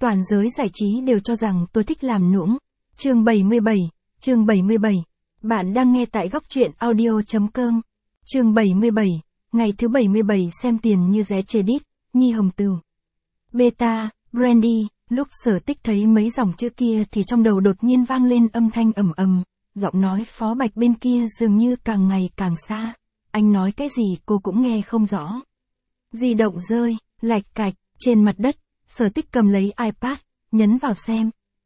Toàn giới giải trí đều cho rằng tôi thích làm nũng. Chương 77. Bạn đang nghe tại góc truyện audio.com. Chương 77. Ngày thứ 77 xem tiền như ré Credit, Nhi Hồng Tửu. Beta, Brandy, lúc Sở Tích thấy mấy dòng chữ kia thì trong đầu đột nhiên vang lên âm thanh ầm ầm, giọng nói Phó Bạch bên kia dường như càng ngày càng xa. Anh nói cái gì cô cũng nghe không rõ. Di động rơi, lạch cạch, trên mặt đất, Sở Tích cầm lấy iPad, nhấn vào xem.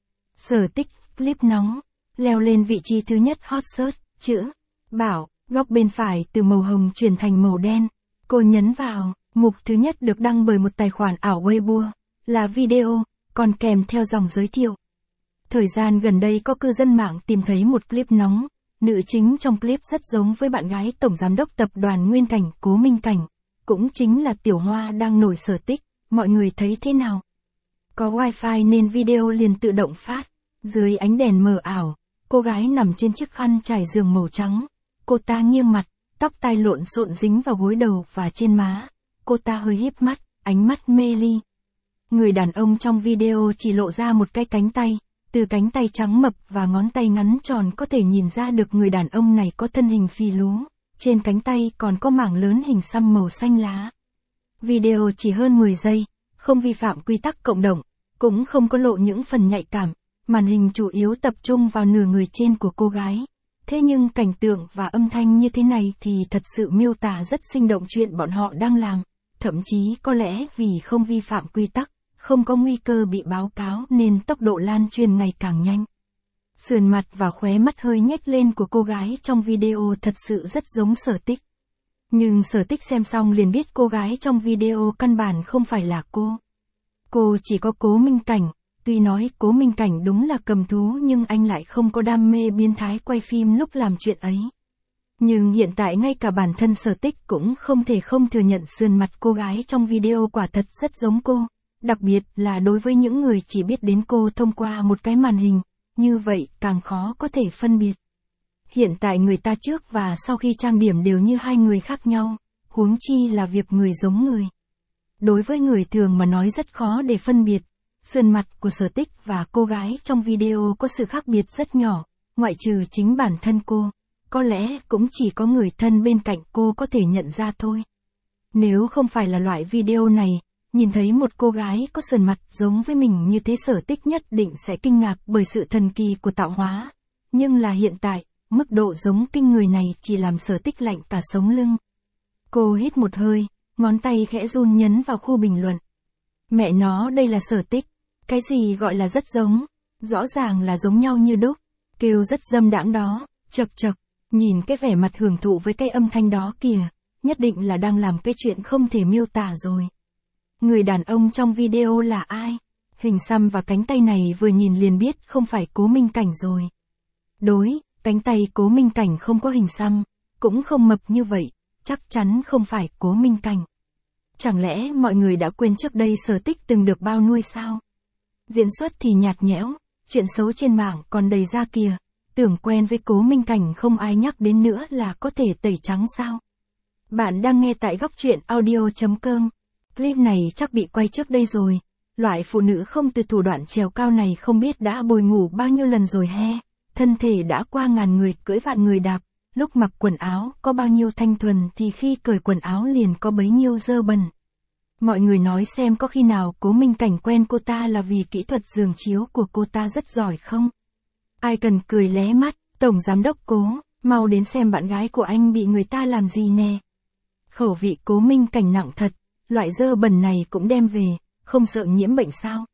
Sở Tích, clip nóng, leo lên vị trí thứ nhất hot search, chữ, bảo, góc bên phải từ màu hồng chuyển thành màu đen. Cô nhấn vào, mục thứ nhất được đăng bởi một tài khoản ảo Weibo, là video, còn kèm theo dòng giới thiệu. Thời gian gần đây có cư dân mạng tìm thấy một clip nóng, nữ chính trong clip rất giống với bạn gái tổng giám đốc tập đoàn Nguyên Cảnh, Cố Minh Cảnh, cũng chính là Tiểu Hoa đang nổi Sở Tích, mọi người thấy thế nào? Có wifi nên video liền tự động phát, dưới ánh đèn mờ ảo, cô gái nằm trên chiếc khăn trải giường màu trắng, cô ta nghiêng mặt, tóc tai lộn xộn dính vào gối đầu và trên má, cô ta hơi híp mắt, ánh mắt mê ly. Người đàn ông trong video chỉ lộ ra một cái cánh tay, từ cánh tay trắng mập và ngón tay ngắn tròn có thể nhìn ra được người đàn ông này có thân hình phì lú, trên cánh tay còn có mảng lớn hình xăm màu xanh lá. Video chỉ hơn 10 giây, không vi phạm quy tắc cộng đồng, cũng không có lộ những phần nhạy cảm, màn hình chủ yếu tập trung vào nửa người trên của cô gái. Thế nhưng cảnh tượng và âm thanh như thế này thì thật sự miêu tả rất sinh động chuyện bọn họ đang làm, thậm chí có lẽ vì không vi phạm quy tắc, không có nguy cơ bị báo cáo nên tốc độ lan truyền ngày càng nhanh. Sườn mặt và khóe mắt hơi nhếch lên của cô gái trong video thật sự rất giống Sở Tích. Nhưng Sở Tích xem xong liền biết cô gái trong video căn bản không phải là cô. Cô chỉ có Cố Minh Cảnh, tuy nói Cố Minh Cảnh đúng là cầm thú nhưng anh lại không có đam mê biến thái quay phim lúc làm chuyện ấy. Nhưng hiện tại ngay cả bản thân Sở Tích cũng không thể không thừa nhận sườn mặt cô gái trong video quả thật rất giống cô, đặc biệt là đối với những người chỉ biết đến cô thông qua một cái màn hình, như vậy càng khó có thể phân biệt. Hiện tại người ta trước và sau khi trang điểm đều như hai người khác nhau, huống chi là việc người giống người. Đối với người thường mà nói rất khó để phân biệt, sườn mặt của Sở Tích và cô gái trong video có sự khác biệt rất nhỏ, ngoại trừ chính bản thân cô, có lẽ cũng chỉ có người thân bên cạnh cô có thể nhận ra thôi. Nếu không phải là loại video này, nhìn thấy một cô gái có sườn mặt giống với mình như thế Sở Tích nhất định sẽ kinh ngạc bởi sự thần kỳ của tạo hóa. Nhưng là hiện tại, mức độ giống kinh người này chỉ làm Sở Tích lạnh cả sống lưng. Cô hít một hơi, ngón tay khẽ run nhấn vào khu bình luận. Mẹ nó đây là Sở Tích, cái gì gọi là rất giống, rõ ràng là giống nhau như đúc, kêu rất dâm đãng đó, chật chật, nhìn cái vẻ mặt hưởng thụ với cái âm thanh đó kìa, nhất định là đang làm cái chuyện không thể miêu tả rồi. Người đàn ông trong video là ai? Hình xăm và cánh tay này vừa nhìn liền biết không phải Cố Minh Cảnh rồi. Đối, cánh tay Cố Minh Cảnh không có hình xăm, cũng không mập như vậy, chắc chắn không phải Cố Minh Cảnh. Chẳng lẽ mọi người đã quên trước đây Sở Tích từng được bao nuôi sao? Diễn xuất thì nhạt nhẽo, chuyện xấu trên mạng còn đầy ra kìa, tưởng quen với Cố Minh Cảnh không ai nhắc đến nữa là có thể tẩy trắng sao? Bạn đang nghe tại góc truyện audio.com. Clip này chắc bị quay trước đây rồi, loại phụ nữ không từ thủ đoạn trèo cao này không biết đã bồi ngủ bao nhiêu lần rồi he, thân thể đã qua ngàn người cưỡi vạn người đạp, lúc mặc quần áo có bao nhiêu thanh thuần thì khi cởi quần áo liền có bấy nhiêu dơ bẩn. Mọi người nói xem có khi nào Cố Minh Cảnh quen cô ta là vì kỹ thuật giường chiếu của cô ta rất giỏi không? Ai cần cười lé mắt, tổng giám đốc Cố, mau đến xem bạn gái của anh bị người ta làm gì nè. Khẩu vị Cố Minh Cảnh nặng thật. Loại dơ bẩn này cũng đem về, không sợ nhiễm bệnh sao?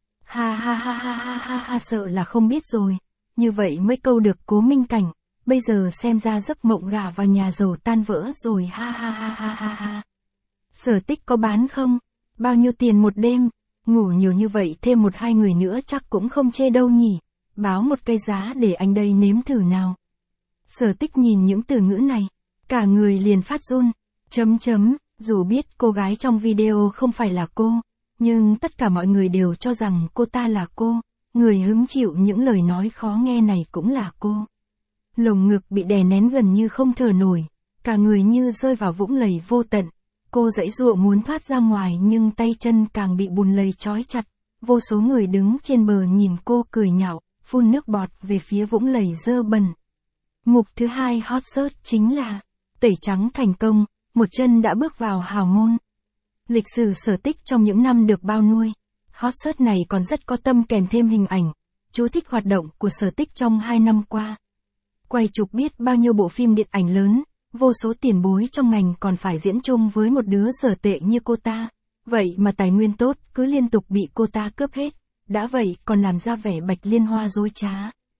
Ha ha ha ha ha ha ha, sợ là không biết rồi. Như vậy mới câu được Cố Minh Cảnh, bây giờ xem ra giấc mộng gả vào nhà giàu tan vỡ rồi ha ha ha ha ha ha. Sở Tích có bán không? Bao nhiêu tiền một đêm? Ngủ nhiều như vậy thêm một hai người nữa chắc cũng không chê đâu nhỉ. Báo một cây giá để anh đây nếm thử nào. Sở Tích nhìn những từ ngữ này, cả người liền phát run. Dù biết cô gái trong video không phải là cô, nhưng tất cả mọi người đều cho rằng cô ta là cô, người hứng chịu những lời nói khó nghe này cũng là cô. Lồng ngực bị đè nén gần như không thở nổi, cả người như rơi vào vũng lầy vô tận. Cô giãy giụa muốn thoát ra ngoài nhưng tay chân càng bị bùn lầy trói chặt, vô số người đứng trên bờ nhìn cô cười nhạo, phun nước bọt về phía vũng lầy dơ bẩn. Mục thứ 2 hot search chính là tẩy trắng thành công, một chân đã bước vào hào môn. Lịch sử Sở Tích trong những năm được bao nuôi. Hot search này còn rất có tâm kèm thêm hình ảnh, chú thích hoạt động của Sở Tích trong 2 năm qua. Quay chụp biết bao nhiêu bộ phim điện ảnh lớn, vô số tiền bối trong ngành còn phải diễn chung với một đứa dở tệ như cô ta. Vậy mà tài nguyên tốt cứ liên tục bị cô ta cướp hết, đã vậy còn làm ra vẻ Bạch Liên Hoa dối trá.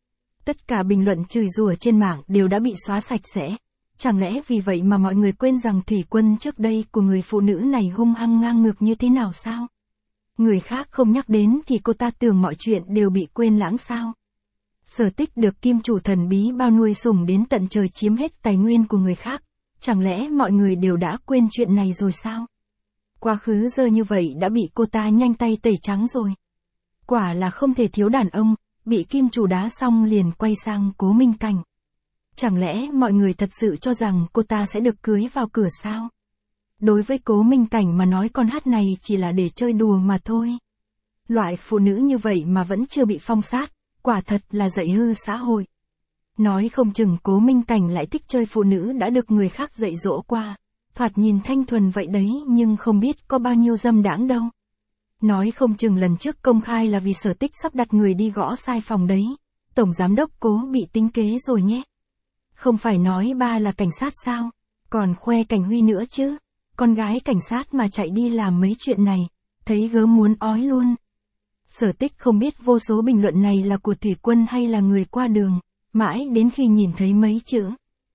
Tất cả bình luận chửi rủa trên mạng đều đã bị xóa sạch sẽ. Chẳng lẽ vì vậy mà mọi người quên rằng thủy quân trước đây của người phụ nữ này hung hăng ngang ngược như thế nào sao? Người khác không nhắc đến thì cô ta tưởng mọi chuyện đều bị quên lãng sao? Sở Tích được kim chủ thần bí bao nuôi sủng đến tận trời chiếm hết tài nguyên của người khác. Chẳng lẽ mọi người đều đã quên chuyện này rồi sao? Quá khứ dơ như vậy đã bị cô ta nhanh tay tẩy trắng rồi. Quả là không thể thiếu đàn ông, bị kim chủ đá xong liền quay sang Cố Minh Cảnh. Chẳng lẽ mọi người thật sự cho rằng cô ta sẽ được cưới vào cửa sao? Đối với Cố Minh Cảnh mà nói con hát này chỉ là để chơi đùa mà thôi. Loại phụ nữ như vậy mà vẫn chưa bị phong sát, quả thật là dạy hư xã hội. Nói không chừng Cố Minh Cảnh lại thích chơi phụ nữ đã được người khác dạy dỗ qua. Thoạt nhìn thanh thuần vậy đấy nhưng không biết có bao nhiêu dâm đãng đâu. Nói không chừng lần trước công khai là vì Sở Tích sắp đặt người đi gõ sai phòng đấy. Tổng giám đốc Cố bị tính kế rồi nhé. Không phải nói ba là cảnh sát sao, còn khoe Cảnh Huy nữa chứ. Con gái cảnh sát mà chạy đi làm mấy chuyện này, thấy gớm muốn ói luôn. Sở Tích không biết vô số bình luận này là của thủy quân hay là người qua đường, mãi đến khi nhìn thấy mấy chữ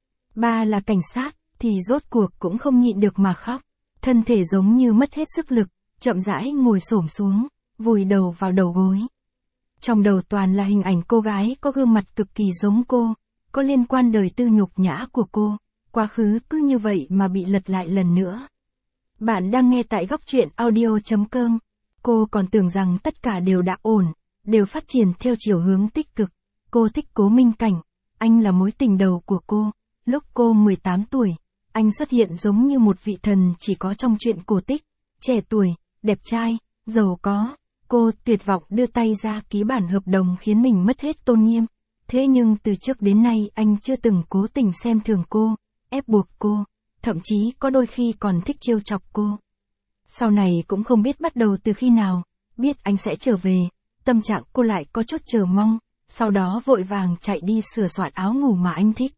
ba là cảnh sát, thì rốt cuộc cũng không nhịn được mà khóc. Thân thể giống như mất hết sức lực, chậm rãi ngồi xổm xuống, vùi đầu vào đầu gối. Trong đầu toàn là hình ảnh cô gái có gương mặt cực kỳ giống cô, có liên quan đời tư nhục nhã của cô, quá khứ cứ như vậy mà bị lật lại lần nữa. Bạn đang nghe tại góc truyện audio.com. Cô còn tưởng rằng tất cả đều đã ổn, đều phát triển theo chiều hướng tích cực. Cô thích Cố Minh Cảnh, anh là mối tình đầu của cô. Lúc cô 18 tuổi, anh xuất hiện giống như một vị thần chỉ có trong truyện cổ tích. Trẻ tuổi, đẹp trai, giàu có. Cô tuyệt vọng đưa tay ra ký bản hợp đồng khiến mình mất hết tôn nghiêm. Thế nhưng từ trước đến nay anh chưa từng cố tình xem thường cô, ép buộc cô, thậm chí có đôi khi còn thích trêu chọc cô. Sau này cũng không biết bắt đầu từ khi nào, biết anh sẽ trở về, tâm trạng cô lại có chút chờ mong, sau đó vội vàng chạy đi sửa soạn áo ngủ mà anh thích.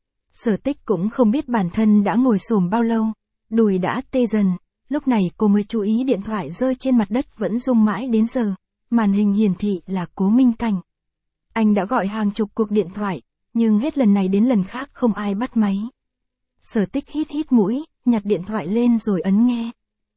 Sở Tích cũng không biết bản thân đã ngồi xổm bao lâu, đùi đã tê dần, lúc này cô mới chú ý điện thoại rơi trên mặt đất vẫn rung mãi đến giờ, màn hình hiển thị là Cố Minh Cảnh. Anh đã gọi hàng chục cuộc điện thoại, nhưng hết lần này đến lần khác không ai bắt máy. Sở Tích hít hít mũi, nhặt điện thoại lên rồi ấn nghe.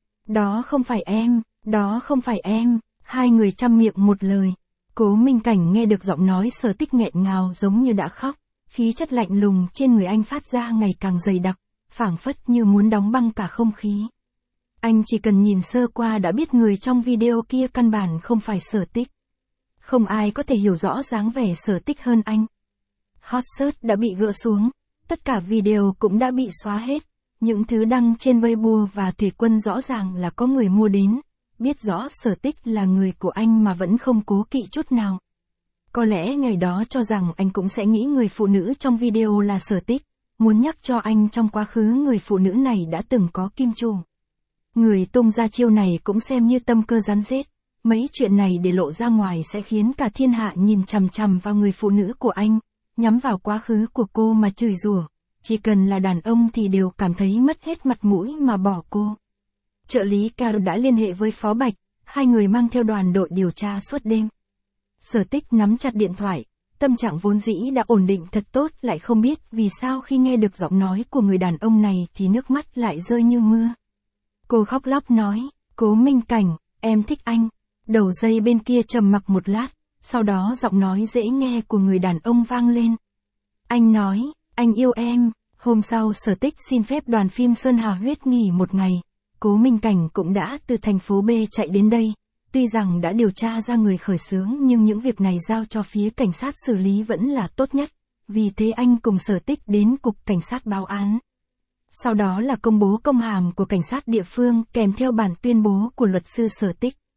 Đó không phải em, đó không phải em, hai người chăm miệng một lời. Cố Minh Cảnh nghe được giọng nói Sở Tích nghẹn ngào giống như đã khóc, khí chất lạnh lùng trên người anh phát ra ngày càng dày đặc, phảng phất như muốn đóng băng cả không khí. Anh chỉ cần nhìn sơ qua đã biết người trong video kia căn bản không phải Sở Tích. Không ai có thể hiểu rõ dáng vẻ Sở Tích hơn anh. Hot search đã bị gỡ xuống, tất cả video cũng đã bị xóa hết. Những thứ đăng trên Weibo và Thủy Quân rõ ràng là có người mua đến, biết rõ Sở Tích là người của anh mà vẫn không cố kỵ chút nào. Có lẽ ngày đó cho rằng anh cũng sẽ nghĩ người phụ nữ trong video là Sở Tích, muốn nhắc cho anh trong quá khứ người phụ nữ này đã từng có kim chủ. Người tung ra chiêu này cũng xem như tâm cơ rắn rết, mấy chuyện này để lộ ra ngoài sẽ khiến cả thiên hạ nhìn chằm chằm vào người phụ nữ của anh, nhắm vào quá khứ của cô mà chửi rủa. Chỉ cần là đàn ông thì đều cảm thấy mất hết mặt mũi mà bỏ cô. Trợ lý Cao đã liên hệ với Phó Bạch, hai người mang theo đoàn đội điều tra suốt đêm. Sở Tích nắm chặt điện thoại, tâm trạng vốn dĩ đã ổn định thật tốt lại không biết vì sao khi nghe được giọng nói của người đàn ông này thì nước mắt lại rơi như mưa. Cô khóc lóc nói, Cố Minh Cảnh, em thích anh. Đầu dây bên kia trầm mặc một lát, sau đó giọng nói dễ nghe của người đàn ông vang lên. Anh nói, anh yêu em. Hôm sau Sở Tích xin phép đoàn phim Sơn Hà Huyết nghỉ một ngày. Cố Minh Cảnh cũng đã từ thành phố B chạy đến đây. Tuy rằng đã điều tra ra người khởi xướng nhưng những việc này giao cho phía cảnh sát xử lý vẫn là tốt nhất. Vì thế anh cùng Sở Tích đến cục cảnh sát báo án. Sau đó là công bố công hàm của cảnh sát địa phương kèm theo bản tuyên bố của luật sư Sở Tích.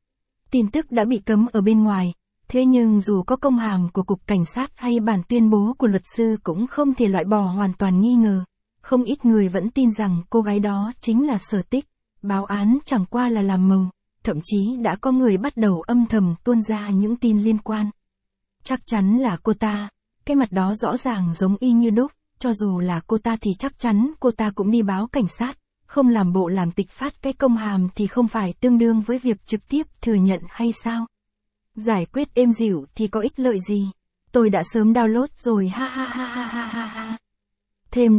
Tin tức đã bị cấm ở bên ngoài, thế nhưng dù có công hàm của Cục Cảnh sát hay bản tuyên bố của luật sư cũng không thể loại bỏ hoàn toàn nghi ngờ. Không ít người vẫn tin rằng cô gái đó chính là Sở Tích, báo án chẳng qua là làm màu, thậm chí đã có người bắt đầu âm thầm tuôn ra những tin liên quan. Chắc chắn là cô ta, cái mặt đó rõ ràng giống y như đúc, cho dù là cô ta thì chắc chắn cô ta cũng đi báo cảnh sát, không làm bộ làm tịch phát cái công hàm thì không phải tương đương với việc trực tiếp thừa nhận hay sao? Giải quyết êm dịu thì có ích lợi gì? Tôi đã sớm download rồi ha ha ha ha ha ha ha. Thêm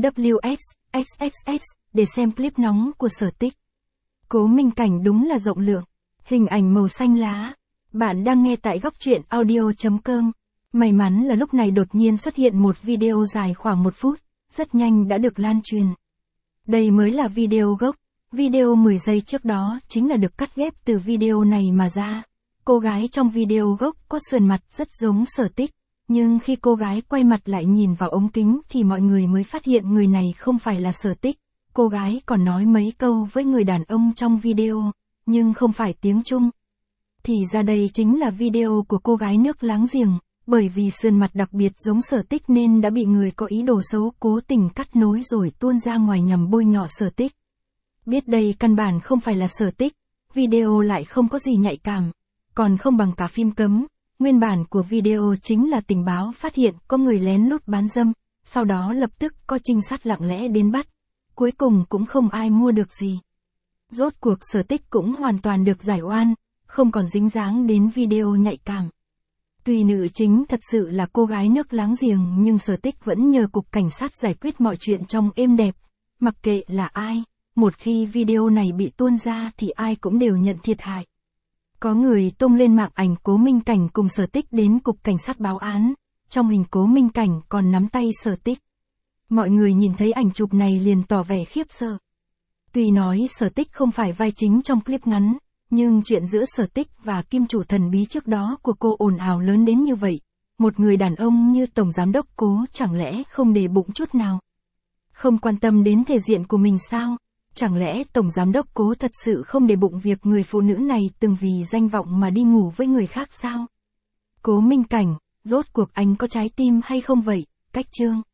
WXXXX để xem clip nóng của Sở Tích. Cố Minh Cảnh đúng là rộng lượng. Hình ảnh màu xanh lá. Bạn đang nghe tại góc truyện audio.com. May mắn là lúc này đột nhiên xuất hiện một video dài khoảng 1 phút, rất nhanh đã được lan truyền. Đây mới là video gốc. Video 10 giây trước đó chính là được cắt ghép từ video này mà ra. Cô gái trong video gốc có sườn mặt rất giống Sở Tích, nhưng khi cô gái quay mặt lại nhìn vào ống kính thì mọi người mới phát hiện người này không phải là Sở Tích. Cô gái còn nói mấy câu với người đàn ông trong video, nhưng không phải tiếng Trung. Thì ra đây chính là video của cô gái nước láng giềng, bởi vì sườn mặt đặc biệt giống Sở Tích nên đã bị người có ý đồ xấu cố tình cắt nối rồi tuôn ra ngoài nhằm bôi nhọ Sở Tích. Biết đây căn bản không phải là Sở Tích, video lại không có gì nhạy cảm, còn không bằng cả phim cấm. Nguyên bản của video chính là tình báo phát hiện có người lén lút bán dâm, sau đó lập tức có trinh sát lặng lẽ đến bắt. Cuối cùng cũng không ai mua được gì. Rốt cuộc Sở Tích cũng hoàn toàn được giải oan, không còn dính dáng đến video nhạy cảm. Tuy nữ chính thật sự là cô gái nước láng giềng nhưng Sở Tích vẫn nhờ Cục Cảnh sát giải quyết mọi chuyện trong êm đẹp. Mặc kệ là ai, một khi video này bị tuôn ra thì ai cũng đều nhận thiệt hại. Có người tung lên mạng ảnh Cố Minh Cảnh cùng Sở Tích đến Cục Cảnh sát báo án, trong hình Cố Minh Cảnh còn nắm tay Sở Tích. Mọi người nhìn thấy ảnh chụp này liền tỏ vẻ khiếp sợ. Tuy nói Sở Tích không phải vai chính trong clip ngắn, nhưng chuyện giữa Sở Tích và kim chủ thần bí trước đó của cô ồn ào lớn đến như vậy. Một người đàn ông như Tổng Giám đốc Cố chẳng lẽ không để bụng chút nào? Không quan tâm đến thể diện của mình sao? Chẳng lẽ Tổng Giám đốc Cố thật sự không để bụng việc người phụ nữ này từng vì danh vọng mà đi ngủ với người khác sao? Cố Minh Cảnh, rốt cuộc anh có trái tim hay không vậy? Cách chương